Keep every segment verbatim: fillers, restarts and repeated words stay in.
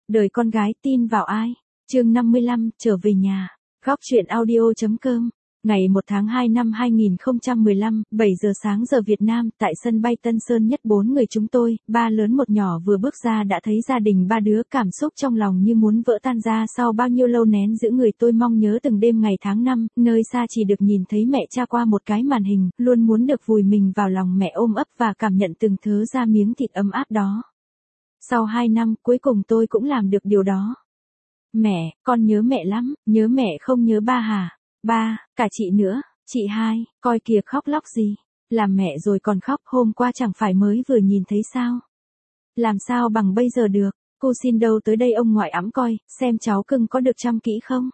Đời con gái tin vào ai? Chương năm mươi lăm, trở về nhà. Góc truyện audio chấm com. Ngày một tháng hai năm hai nghìn không trăm mười lăm, bảy giờ sáng giờ Việt Nam, tại sân bay Tân Sơn Nhất bốn người chúng tôi, ba lớn một nhỏ vừa bước ra đã thấy gia đình ba đứa, cảm xúc trong lòng như muốn vỡ tan ra sau bao nhiêu lâu nén giữ người. Tôi mong nhớ từng đêm ngày tháng năm, nơi xa chỉ được nhìn thấy mẹ cha qua một cái màn hình, luôn muốn được vùi mình vào lòng mẹ ôm ấp và cảm nhận từng thớ ra miếng thịt ấm áp đó. Sau hai năm, cuối cùng tôi cũng làm được điều đó. Mẹ, con nhớ mẹ lắm, nhớ mẹ không nhớ ba hả? Ba, cả chị nữa, chị hai, coi kìa khóc lóc gì. Làm mẹ rồi còn khóc, hôm qua chẳng phải mới vừa nhìn thấy sao? Làm sao bằng bây giờ được, cô xin đâu tới đây ông ngoại ẵm coi, xem cháu cưng có được chăm kỹ không?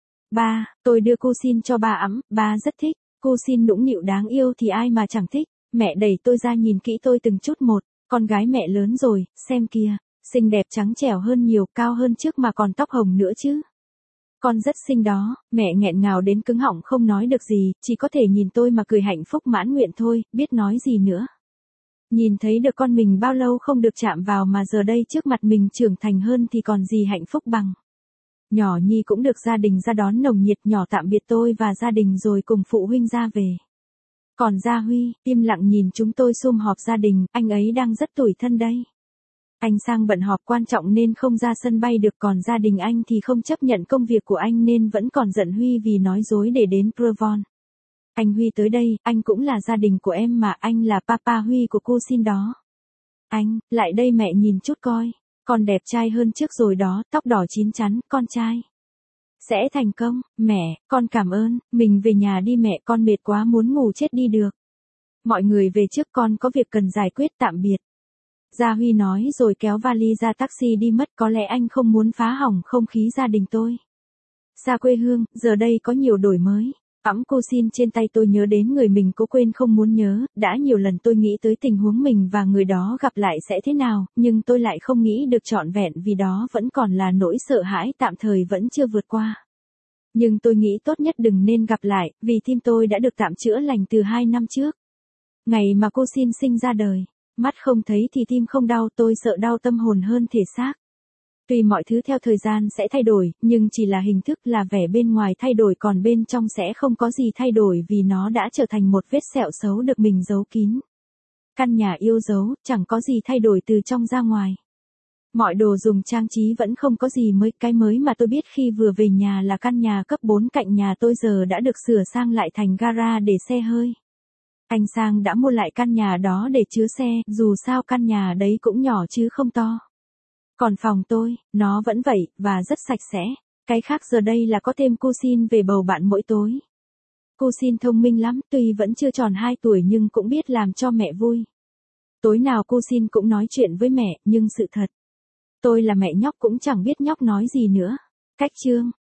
Ba, tôi đưa cô xin cho ba ẵm, ba rất thích, cô xin nũng nịu đáng yêu thì ai mà chẳng thích. Mẹ đẩy tôi ra nhìn kỹ tôi từng chút một, con gái mẹ lớn rồi, xem kìa, xinh đẹp trắng trẻo hơn nhiều, cao hơn trước mà còn tóc hồng nữa chứ. Con rất xinh đó, mẹ nghẹn ngào đến cứng họng không nói được gì, chỉ có thể nhìn tôi mà cười hạnh phúc mãn nguyện thôi, biết nói gì nữa. Nhìn thấy được con mình bao lâu không được chạm vào mà giờ đây trước mặt mình trưởng thành hơn thì còn gì hạnh phúc bằng. Nhỏ Nhi cũng được gia đình ra đón nồng nhiệt, nhỏ tạm biệt tôi và gia đình rồi cùng phụ huynh ra về. Còn Gia Huy, im lặng nhìn chúng tôi sum họp gia đình, anh ấy đang rất tủi thân đây. Anh sang bận họp quan trọng nên không ra sân bay được, còn gia đình anh thì không chấp nhận công việc của anh nên vẫn còn giận Huy vì nói dối để đến Provence. Anh Huy tới đây, anh cũng là gia đình của em mà, anh là papa Huy của cô xin đó. Anh, lại đây mẹ nhìn chút coi, con đẹp trai hơn trước rồi đó, tóc đỏ chín chắn, con trai. Sẽ thành công, mẹ, con cảm ơn, mình về nhà đi mẹ, con mệt quá muốn ngủ chết đi được. Mọi người về trước, con có việc cần giải quyết, tạm biệt. Gia Huy nói rồi kéo vali ra taxi đi mất, có lẽ anh không muốn phá hỏng không khí gia đình tôi. Xa quê hương, giờ đây có nhiều đổi mới. Ẵm cô xin trên tay tôi nhớ đến người mình cố quên không muốn nhớ, đã nhiều lần tôi nghĩ tới tình huống mình và người đó gặp lại sẽ thế nào, nhưng tôi lại không nghĩ được trọn vẹn vì đó vẫn còn là nỗi sợ hãi tạm thời vẫn chưa vượt qua. Nhưng tôi nghĩ tốt nhất đừng nên gặp lại, vì tim tôi đã được tạm chữa lành từ hai năm trước. Ngày mà cô xin sinh ra đời, mắt không thấy thì tim không đau, tôi sợ đau tâm hồn hơn thể xác. Tuy mọi thứ theo thời gian sẽ thay đổi, nhưng chỉ là hình thức, là vẻ bên ngoài thay đổi, còn bên trong sẽ không có gì thay đổi vì nó đã trở thành một vết sẹo xấu được mình giấu kín. Căn nhà yêu dấu, chẳng có gì thay đổi từ trong ra ngoài. Mọi đồ dùng trang trí vẫn không có gì mới, cái mới mà tôi biết khi vừa về nhà là căn nhà cấp bốn cạnh nhà tôi giờ đã được sửa sang lại thành gara để xe hơi. Anh Sang đã mua lại căn nhà đó để chứa xe, dù sao căn nhà đấy cũng nhỏ chứ không to. Còn phòng tôi, nó vẫn vậy, và rất sạch sẽ. Cái khác giờ đây là có thêm cô xin về bầu bạn mỗi tối. Cô xin thông minh lắm, tuy vẫn chưa tròn hai tuổi nhưng cũng biết làm cho mẹ vui. Tối nào cô xin cũng nói chuyện với mẹ, nhưng sự thật, tôi là mẹ nhóc cũng chẳng biết nhóc nói gì nữa. Cách chương,